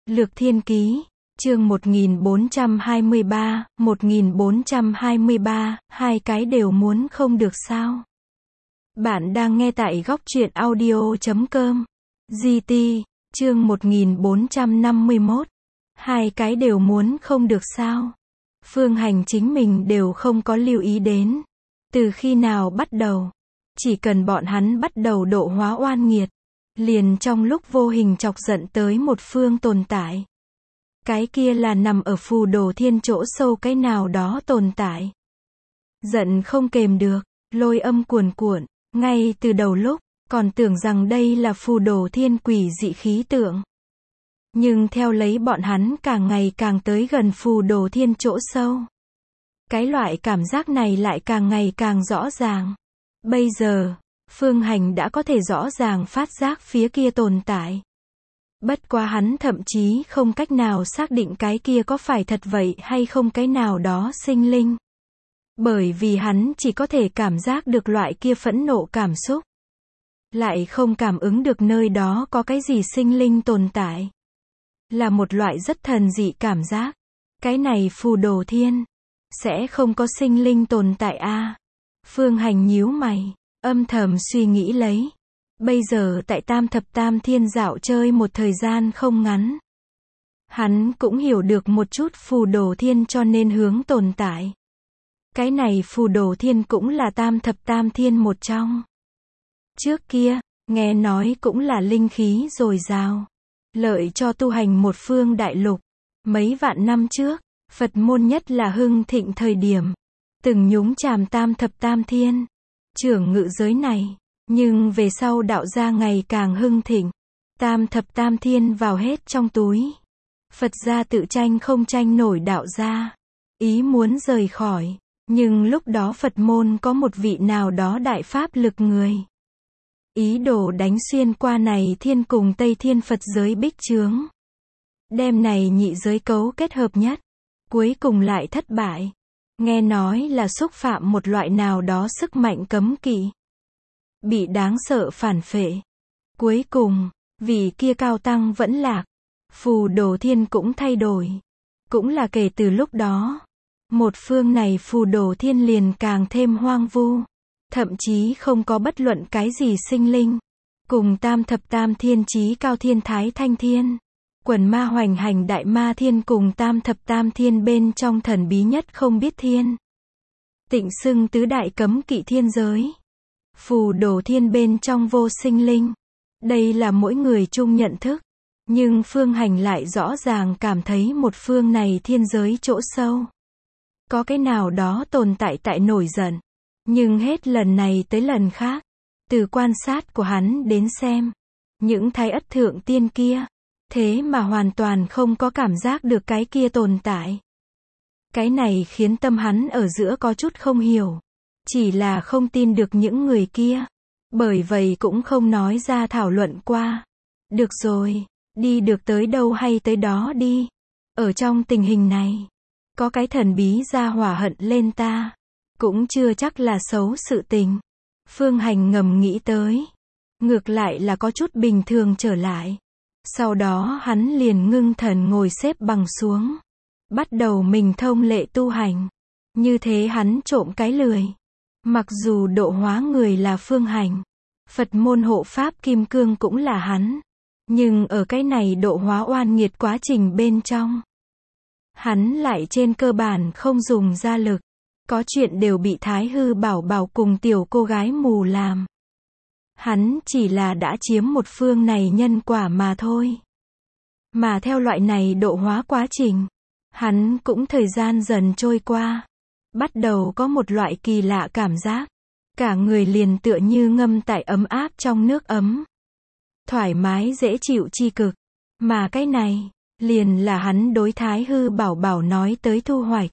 Lược Thiên Ký, chương 1423, hai cái đều muốn không được sao? Bạn đang nghe tại góc truyện audio.com. GT, chương 1451. Hai cái đều muốn không được sao? Phương Hành chính mình đều không có lưu ý đến. Từ khi nào bắt đầu? Chỉ cần bọn hắn bắt đầu độ hóa oan nghiệt, liền trong lúc vô hình chọc giận tới một phương tồn tại. Cái kia là nằm ở Phù Đồ Thiên chỗ sâu cái nào đó tồn tại. Giận không kềm được, lôi âm cuồn cuộn, ngay từ đầu lúc, còn tưởng rằng đây là Phù Đồ Thiên quỷ dị khí tượng. Nhưng theo lấy bọn hắn càng ngày càng tới gần Phù Đồ Thiên chỗ sâu, cái loại cảm giác này lại càng ngày càng rõ ràng. Bây giờ, Phương Hành đã có thể rõ ràng phát giác phía kia tồn tại. Bất quá hắn thậm chí không cách nào xác định cái kia có phải thật vậy hay không cái nào đó sinh linh. Bởi vì hắn chỉ có thể cảm giác được loại kia phẫn nộ cảm xúc. Lại không cảm ứng được nơi đó có cái gì sinh linh tồn tại. Là một loại rất thần dị cảm giác. Cái này Phù Đồ Thiên sẽ không có sinh linh tồn tại a? Phương Hành nhíu mày, âm thầm suy nghĩ lấy. Bây giờ tại Tam Thập Tam Thiên dạo chơi một thời gian không ngắn. Hắn cũng hiểu được một chút Phù Đồ Thiên cho nên hướng tồn tại. Cái này Phù Đồ Thiên cũng là Tam Thập Tam Thiên một trong. Trước kia, nghe nói cũng là linh khí dồi dào, lợi cho tu hành một phương đại lục. Mấy vạn năm trước, Phật môn nhất là hưng thịnh thời điểm, từng nhúng chàm Tam Thập Tam Thiên, trưởng ngự giới này. Nhưng về sau đạo gia ngày càng hưng thịnh, Tam Thập Tam Thiên vào hết trong túi. Phật gia tự tranh không tranh nổi đạo gia, ý muốn rời khỏi, nhưng lúc đó Phật môn có một vị nào đó đại pháp lực người. Ý đồ đánh xuyên qua này thiên cùng Tây Thiên Phật giới bích chướng. Đem này nhị giới cấu kết hợp nhất, cuối cùng lại thất bại. Nghe nói là xúc phạm một loại nào đó sức mạnh cấm kỵ. Bị đáng sợ phản phệ. Cuối cùng, vì kia cao tăng vẫn lạc. Phù Đồ Thiên cũng thay đổi. Cũng là kể từ lúc đó, một phương này Phù Đồ Thiên liền càng thêm hoang vu. Thậm chí không có bất luận cái gì sinh linh. Cùng Tam Thập Tam Thiên chí cao Thiên Thái Thanh Thiên, quần ma hoành hành Đại Ma Thiên cùng Tam Thập Tam Thiên bên trong thần bí nhất không biết thiên. Tịnh xưng tứ đại cấm kỵ thiên giới. Phù Đồ Thiên bên trong vô sinh linh. Đây là mỗi người chung nhận thức. Nhưng Phương Hành lại rõ ràng cảm thấy một phương này thiên giới chỗ sâu. Có cái nào đó tồn tại tại nổi giận. Nhưng hết lần này tới lần khác. Từ quan sát của hắn đến xem. Những thái ất thượng tiên kia. Thế mà hoàn toàn không có cảm giác được cái kia tồn tại. Cái này khiến tâm hắn ở giữa có chút không hiểu. Chỉ là không tin được những người kia. Bởi vậy cũng không nói ra thảo luận qua. Được rồi, đi được tới đâu hay tới đó đi. Ở trong tình hình này, có cái thần bí ra hỏa hận lên ta. Cũng chưa chắc là xấu sự tình. Phương Hành ngầm nghĩ tới. Ngược lại là có chút bình thường trở lại. Sau đó hắn liền ngưng thần ngồi xếp bằng xuống. Bắt đầu mình thông lệ tu hành. Như thế hắn trộm cái lười. Mặc dù độ hóa người là Phương Hành, Phật môn hộ pháp kim cương cũng là hắn. Nhưng ở cái này độ hóa oan nghiệt quá trình bên trong, hắn lại trên cơ bản không dùng ra lực. Có chuyện đều bị Thái Hư Bảo Bảo cùng tiểu cô gái mù làm. Hắn chỉ là đã chiếm một phương này nhân quả mà thôi. Mà theo loại này độ hóa quá trình, hắn cũng thời gian dần trôi qua. Bắt đầu có một loại kỳ lạ cảm giác. Cả người liền tựa như ngâm tại ấm áp trong nước ấm. Thoải mái dễ chịu chi cực. Mà cái này, liền là hắn đối Thái Hư Bảo Bảo nói tới thu hoạch.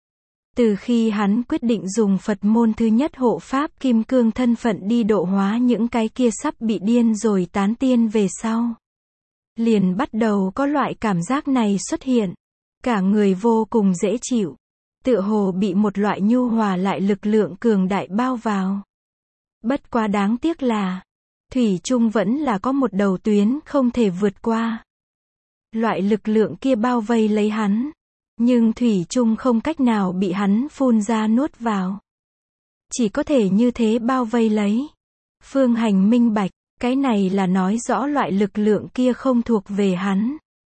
Từ khi hắn quyết định dùng Phật môn thứ nhất hộ pháp kim cương thân phận đi độ hóa những cái kia sắp bị điên rồi tán tiên về sau. Liền bắt đầu có loại cảm giác này xuất hiện. Cả người vô cùng dễ chịu. Tựa hồ bị một loại nhu hòa lại lực lượng cường đại bao vào. Bất quá đáng tiếc là, thủy chung vẫn là có một đầu tuyến không thể vượt qua. Loại lực lượng kia bao vây lấy hắn, nhưng thủy chung không cách nào bị hắn phun ra nuốt vào. Chỉ có thể như thế bao vây lấy. Phương Hành minh bạch, cái này là nói rõ loại lực lượng kia không thuộc về hắn.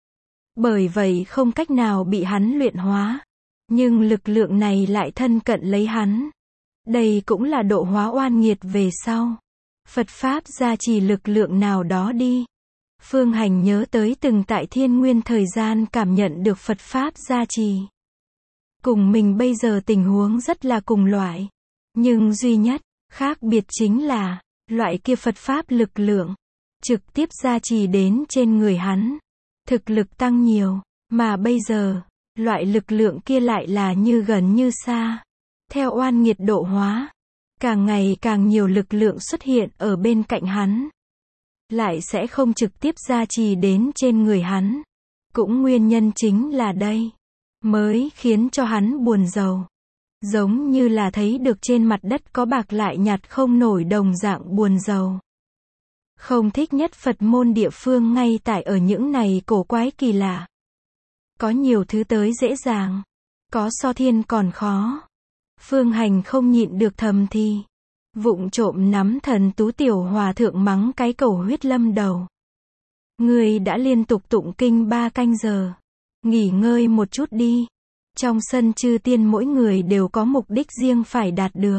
Bởi vậy không cách nào bị hắn luyện hóa. Nhưng lực lượng này lại thân cận lấy hắn. Đây cũng là độ hóa oan nghiệt về sau. Phật Pháp gia trì lực lượng nào đó đi. Phương Hành nhớ tới từng tại Thiên Nguyên thời gian cảm nhận được Phật Pháp gia trì. Cùng mình bây giờ tình huống rất là cùng loại. Nhưng duy nhất, khác biệt chính là, loại kia Phật Pháp lực lượng, trực tiếp gia trì đến trên người hắn. Thực lực tăng nhiều, mà bây giờ, loại lực lượng kia lại là như gần như xa. Theo oan nghiệt độ hóa, càng ngày càng nhiều lực lượng xuất hiện ở bên cạnh hắn. Lại sẽ không trực tiếp gia trì đến trên người hắn. Cũng nguyên nhân chính là đây, mới khiến cho hắn buồn rầu. Giống như là thấy được trên mặt đất có bạc lại nhặt không nổi đồng dạng buồn rầu. Không thích nhất Phật môn địa phương ngay tại ở những này cổ quái kỳ lạ. Có nhiều thứ tới dễ dàng, có so thiên còn khó. Phương Hành không nhịn được thầm thì, vụng trộm nắm Thần Tú tiểu hòa thượng mắng cái cầu huyết lâm đầu. Người đã liên tục tụng kinh 3 canh giờ, nghỉ ngơi một chút đi. Trong sân chư tiên mỗi người đều có mục đích riêng phải đạt được.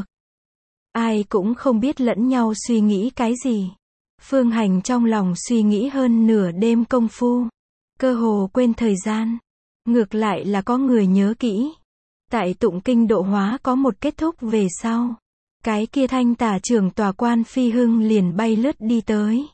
Ai cũng không biết lẫn nhau suy nghĩ cái gì. Phương Hành trong lòng suy nghĩ hơn nửa đêm công phu. Cơ hồ quên thời gian. Ngược lại là có người nhớ kỹ. Tại tụng kinh độ hóa có một kết thúc về sau. Cái kia thanh tả trưởng tòa Quan Phi Hưng liền bay lướt đi tới.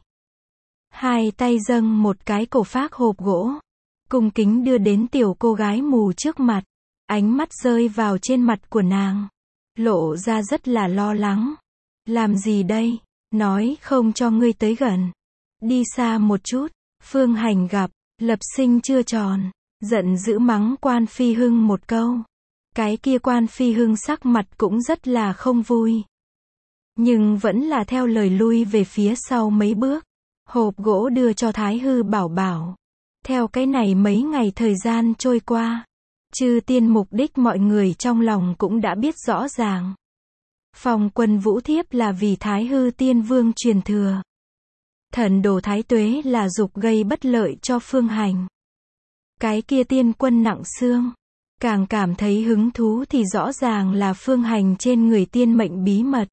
Hai tay dâng một cái cổ phác hộp gỗ. Cung kính đưa đến tiểu cô gái mù trước mặt. Ánh mắt rơi vào trên mặt của nàng. Lộ ra rất là lo lắng. Làm gì đây? Nói không cho ngươi tới gần. Đi xa một chút. Phương Hành gặp, lập sinh chưa tròn. Giận dữ mắng Quan Phi Hưng một câu. Cái kia Quan Phi Hưng sắc mặt cũng rất là không vui. Nhưng vẫn là theo lời lui về phía sau mấy bước. Hộp gỗ đưa cho Thái Hư bảo bảo. Theo cái này mấy ngày thời gian trôi qua. Chư tiên mục đích mọi người trong lòng cũng đã biết rõ ràng. Phong Quân Vũ Thiếp là vì Thái Hư Tiên Vương truyền thừa. Thần đồ Thái Tuế là dục gây bất lợi cho Phương Hành. Cái kia tiên quân nặng xương. Càng cảm thấy hứng thú thì rõ ràng là Phương Hành trên người tiên mệnh bí mật.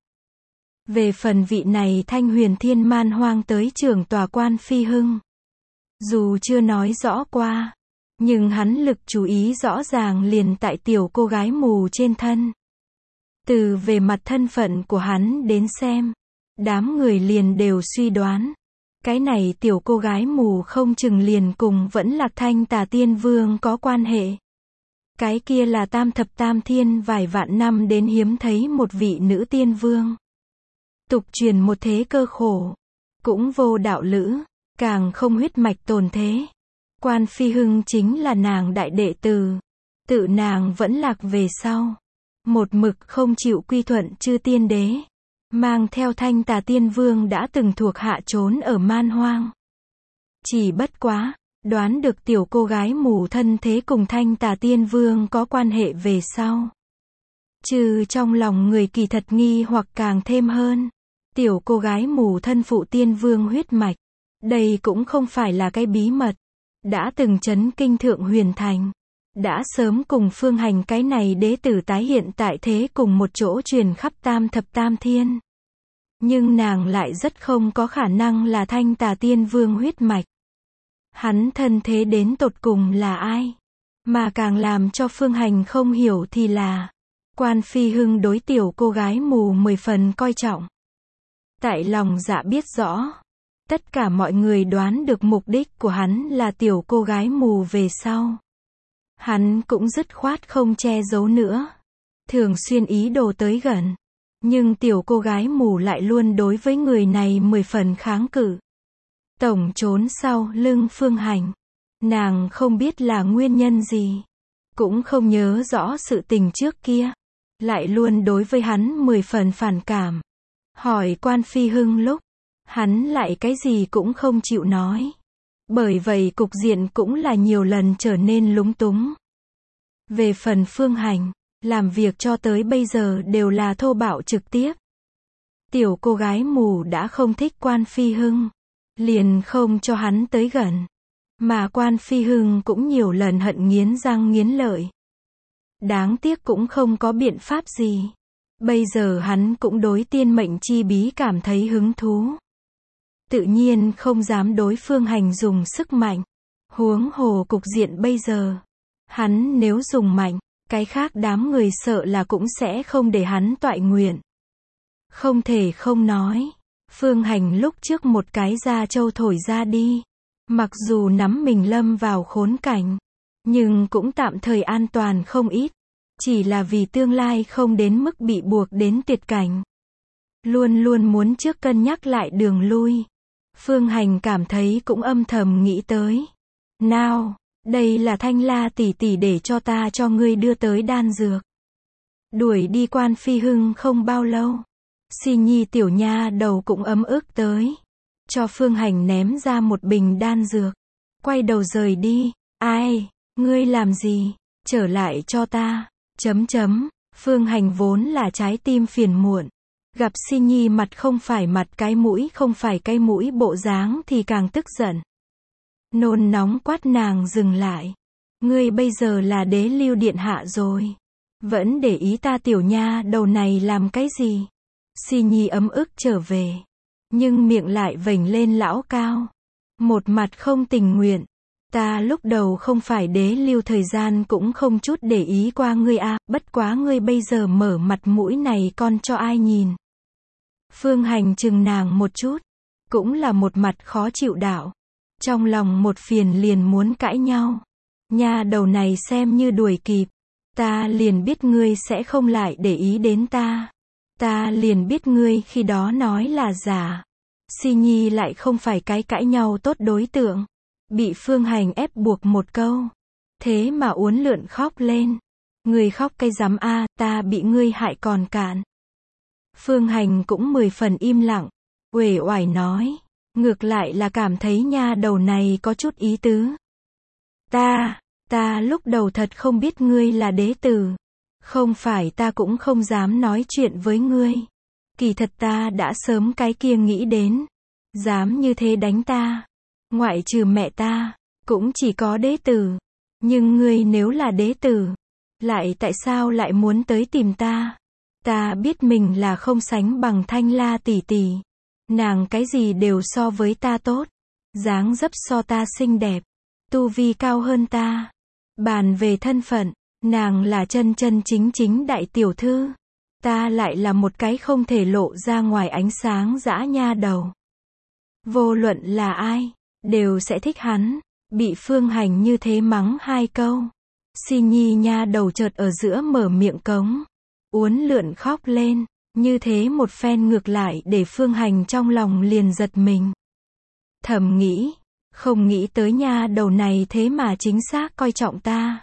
Về phần vị này Thanh Huyền Thiên Man Hoang tới trưởng tòa Quan Phi Hưng. Dù chưa nói rõ qua. Nhưng hắn lực chú ý rõ ràng liền tại tiểu cô gái mù trên thân. Từ về mặt thân phận của hắn đến xem, đám người liền đều suy đoán. Cái này tiểu cô gái mù không chừng liền cùng vẫn Lạc Thanh Tà Tiên Vương có quan hệ. Cái kia là tam thập tam thiên vài vạn năm đến hiếm thấy một vị nữ tiên vương. Tục truyền một thế cơ khổ. Cũng vô đạo lữ, càng không huyết mạch tồn thế. Quan Phi Hưng chính là nàng đại đệ tử. Tự nàng vẫn lạc về sau. Một mực không chịu quy thuận chư tiên đế. Mang theo Thanh Tà Tiên Vương đã từng thuộc hạ trốn ở Man Hoang. Chỉ bất quá, đoán được tiểu cô gái mù thân thế cùng Thanh Tà Tiên Vương có quan hệ về sau. Trừ trong lòng người kỳ thật nghi hoặc càng thêm hơn. Tiểu cô gái mù thân phụ Tiên Vương huyết mạch. Đây cũng không phải là cái bí mật. Đã từng chấn kinh Thượng Huyền Thành. Đã sớm cùng Phương Hành cái này đế tử tái hiện tại thế cùng một chỗ truyền khắp tam thập tam thiên. Nhưng nàng lại rất không có khả năng là Thanh Tà Tiên Vương huyết mạch. Hắn thân thế đến tột cùng là ai? Mà càng làm cho Phương Hành không hiểu thì là Quan Phi Hưng đối tiểu cô gái mù 10 phần coi trọng. Tại lòng dạ biết rõ. Tất cả mọi người đoán được mục đích của hắn là tiểu cô gái mù về sau. Hắn cũng dứt khoát không che giấu nữa. Thường xuyên ý đồ tới gần. Nhưng tiểu cô gái mù lại luôn đối với người này 10 phần kháng cự. Tổng trốn sau lưng Phương Hành. Nàng không biết là nguyên nhân gì. Cũng không nhớ rõ sự tình trước kia. Lại luôn đối với hắn 10 phần phản cảm. Hỏi Quan Phi Hưng lúc. Hắn lại cái gì cũng không chịu nói. Bởi vậy cục diện cũng là nhiều lần trở nên lúng túng. Về phần Phương Hành, làm việc cho tới bây giờ đều là thô bạo trực tiếp. Tiểu cô gái mù đã không thích Quan Phi Hưng, liền không cho hắn tới gần. Mà Quan Phi Hưng cũng nhiều lần hận nghiến răng nghiến lợi. Đáng tiếc cũng không có biện pháp gì. Bây giờ hắn cũng đối tiên mệnh chi bí cảm thấy hứng thú. Tự nhiên không dám đối Phương Hành dùng sức mạnh. Huống hồ cục diện bây giờ. Hắn nếu dùng mạnh, cái khác đám người sợ là cũng sẽ không để hắn toại nguyện. Không thể không nói. Phương Hành lúc trước một cái da trâu thổi ra đi. Mặc dù nắm mình lâm vào khốn cảnh, nhưng cũng tạm thời an toàn không ít. Chỉ là vì tương lai không đến mức bị buộc đến tuyệt cảnh. Luôn luôn muốn trước cân nhắc lại đường lui. Phương Hành cảm thấy cũng âm thầm nghĩ tới. Nào, đây là Thanh La tỷ tỷ để cho ta cho ngươi đưa tới đan dược. Đuổi đi Quan Phi Hưng không bao lâu. Si Nhi tiểu nha đầu cũng ấm ức tới. Cho Phương Hành ném ra một bình đan dược. Quay đầu rời đi. Ai, ngươi làm gì? Trở lại cho ta. Phương Hành vốn là trái tim phiền muộn. Gặp Si Nhi mặt không phải mặt cái mũi không phải cái mũi bộ dáng thì càng tức giận. Nôn nóng quát nàng dừng lại. Ngươi bây giờ là đế lưu điện hạ rồi. Vẫn để ý ta tiểu nha đầu này làm cái gì? Si Nhi ấm ức trở về. Nhưng miệng lại vểnh lên lão cao. Một mặt không tình nguyện. Ta lúc đầu không phải đế lưu thời gian cũng không chút để ý qua ngươi a, bất quá ngươi bây giờ mở mặt mũi này con cho ai nhìn. Phương Hành chừng nàng một chút. Cũng là một mặt khó chịu đạo. Trong lòng một phiền liền muốn cãi nhau. Nha đầu này xem như đuổi kịp. Ta liền biết ngươi sẽ không lại để ý đến ta. Ta liền biết ngươi khi đó nói là giả. Si Nhi lại không phải cái cãi nhau tốt đối tượng. Bị Phương Hành ép buộc một câu. Thế mà uốn lượn khóc lên. Ngươi khóc cái rắm a, ta bị ngươi hại còn cạn. Phương Hành cũng 10 phần im lặng. Uể oải nói. Ngược lại là cảm thấy nha đầu này có chút ý tứ. Ta lúc đầu thật không biết ngươi là đế tử. Không phải ta cũng không dám nói chuyện với ngươi. Kỳ thật ta đã sớm cái kia nghĩ đến. Dám như thế đánh ta. Ngoại trừ mẹ ta, cũng chỉ có đế tử. Nhưng ngươi nếu là đế tử, lại tại sao lại muốn tới tìm ta? Ta biết mình là không sánh bằng Thanh La tỷ tỷ. Nàng cái gì đều so với ta tốt. Dáng dấp so ta xinh đẹp. Tu vi cao hơn ta. Bàn về thân phận, nàng là chân chân chính chính đại tiểu thư. Ta lại là một cái không thể lộ ra ngoài ánh sáng dã nha đầu. Vô luận là ai, đều sẽ thích hắn. Bị Phương Hành như thế mắng 2 câu. Si Nhi nha đầu chợt ở giữa mở miệng cống. Uốn lượn khóc lên. Như thế một phen ngược lại để Phương Hành trong lòng liền giật mình. Thầm nghĩ. Không nghĩ tới nha đầu này thế mà chính xác coi trọng ta.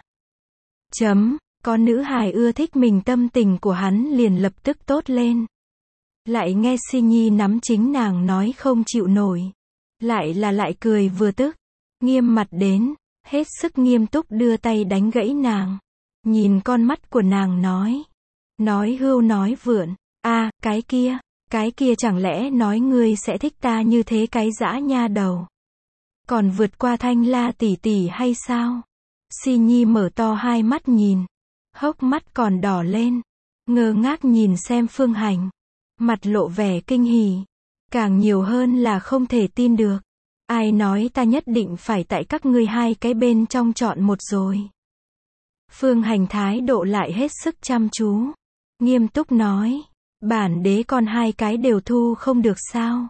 Có nữ hài ưa thích mình tâm tình của hắn liền lập tức tốt lên. Lại nghe Si Nhi nắm chính nàng nói không chịu nổi. Lại cười vừa tức. Nghiêm mặt đến. Hết sức nghiêm túc đưa tay đánh gãy nàng. Nhìn con mắt của nàng nói. Nói hưu nói vượn. À, cái kia chẳng lẽ nói ngươi sẽ thích ta như thế cái dã nha đầu. Còn vượt qua Thanh La tỷ tỷ hay sao? Si Nhi mở to hai mắt nhìn. Hốc mắt còn đỏ lên. Ngơ ngác nhìn xem Phương Hành. Mặt lộ vẻ kinh hỉ. Càng nhiều hơn là không thể tin được. Ai nói ta nhất định phải tại các ngươi hai cái bên trong chọn một rồi. Phương Hành thái độ lại hết sức chăm chú. Nghiêm túc nói. Bản đế con hai cái đều thu không được sao?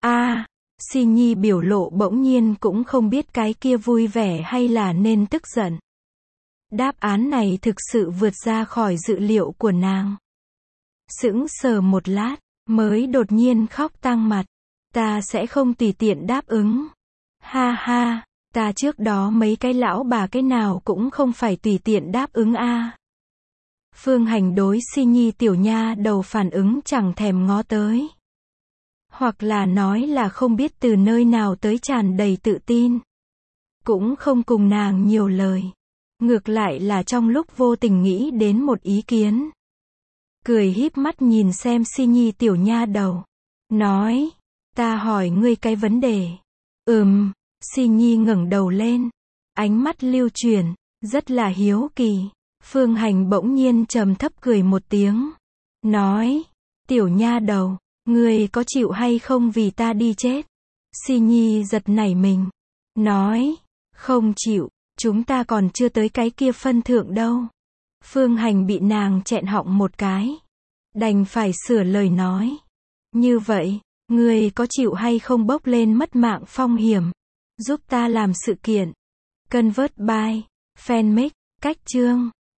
Si Nhi biểu lộ bỗng nhiên cũng không biết cái kia vui vẻ hay là nên tức giận. Đáp án này thực sự vượt ra khỏi dự liệu của nàng. Sững sờ một lát, mới đột nhiên khóc tang mặt. Ta sẽ không tùy tiện đáp ứng. Ha ha, ta trước đó mấy cái lão bà cái nào cũng không phải tùy tiện đáp ứng a. Phương Hành đối Si Nhi tiểu nha đầu phản ứng chẳng thèm ngó tới. Hoặc là nói là không biết từ nơi nào tới tràn đầy tự tin. cũng không cùng nàng nhiều lời. Ngược lại là trong lúc vô tình nghĩ đến một ý kiến. Cười híp mắt nhìn xem Si Nhi tiểu nha đầu. Nói, ta hỏi ngươi cái vấn đề. Si Nhi ngẩng đầu lên. Ánh mắt lưu chuyển, rất là hiếu kỳ. Phương Hành bỗng nhiên trầm thấp cười một tiếng. Nói, tiểu nha đầu, ngươi có chịu hay không vì ta đi chết? Si Nhi giật nảy mình. Nói, không chịu, chúng ta còn chưa tới cái kia phân thượng đâu. Phương Hành bị nàng chẹn họng một cái. Đành phải sửa lời nói. Như vậy, ngươi có chịu hay không bốc lên mất mạng phong hiểm, giúp ta làm sự kiện. Convert by Fanmake, cách chương.